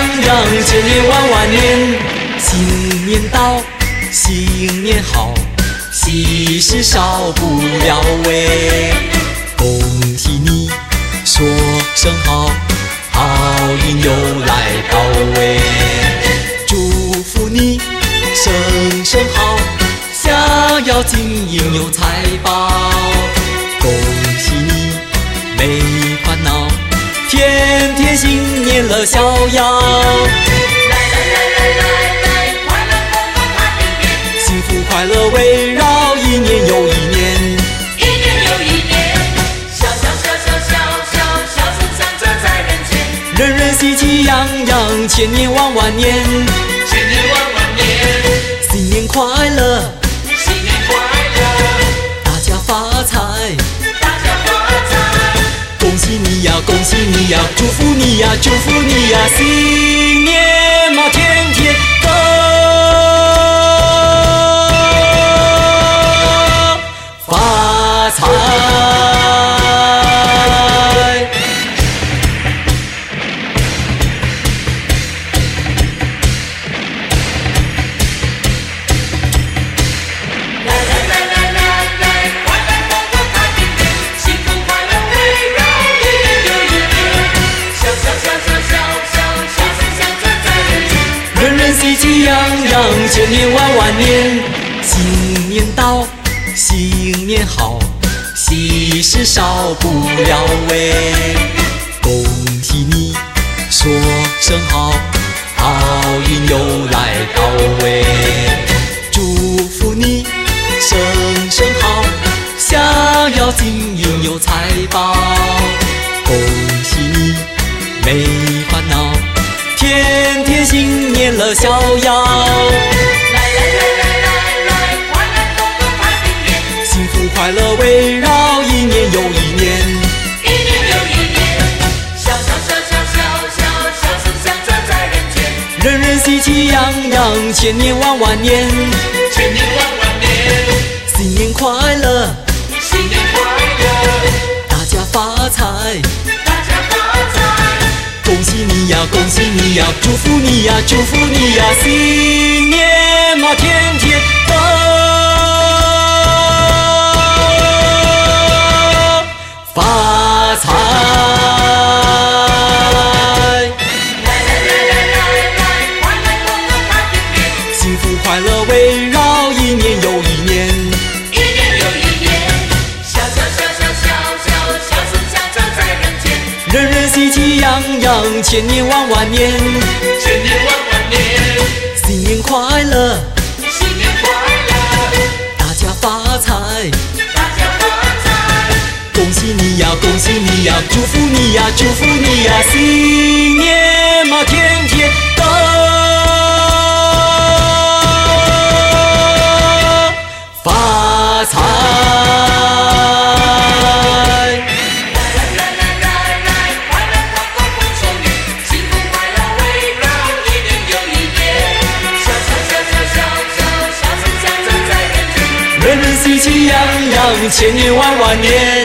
洋，千年万万年。新年到，新年好，喜事少不了喂。恭喜你，说声好，好运又来到喂。祝福你，声声好，想要金银有财宝。恭喜你，没烦恼，天天新年乐逍遥。幸福快乐围绕，一年又一年， 一年又一年。笑声响着在人间， 人人喜气洋洋，千年万万年， 千年万万年。 新年快乐， 新年快乐， 大家发财， 大家发财。 恭喜你呀，恭喜你呀，祝福你呀，祝福你呀，新年嘛天天都发财。喜气洋洋，千年万万年。新年到，新年好，喜事少不了喂。恭喜你，说声好，好运又来到喂。祝福你，声声好，想要金银有财宝。恭喜你，没烦恼，天天新年乐逍遥。幸福快乐围绕，一年又一年， 一年又一年。笑声响着在人间， 人人喜气洋洋，千年万万年， 千年万万年。 新年快乐， 新年快乐， 大家发财， 大家发财。 恭喜你呀，恭喜你呀，祝福你呀，祝福你呀，新年嘛天天都发财。幸福快乐围绕，一年又一年， 一年又一年。笑声响着在人间， 人人喜气洋洋，千年万万年， 千年万万年。 新年快乐， 新年快乐， 大家发财， 大家发财。 恭喜你呀，恭喜你呀，祝福你呀，祝福你呀，新年嘛天天都发财。人人喜气洋洋，千年万万年。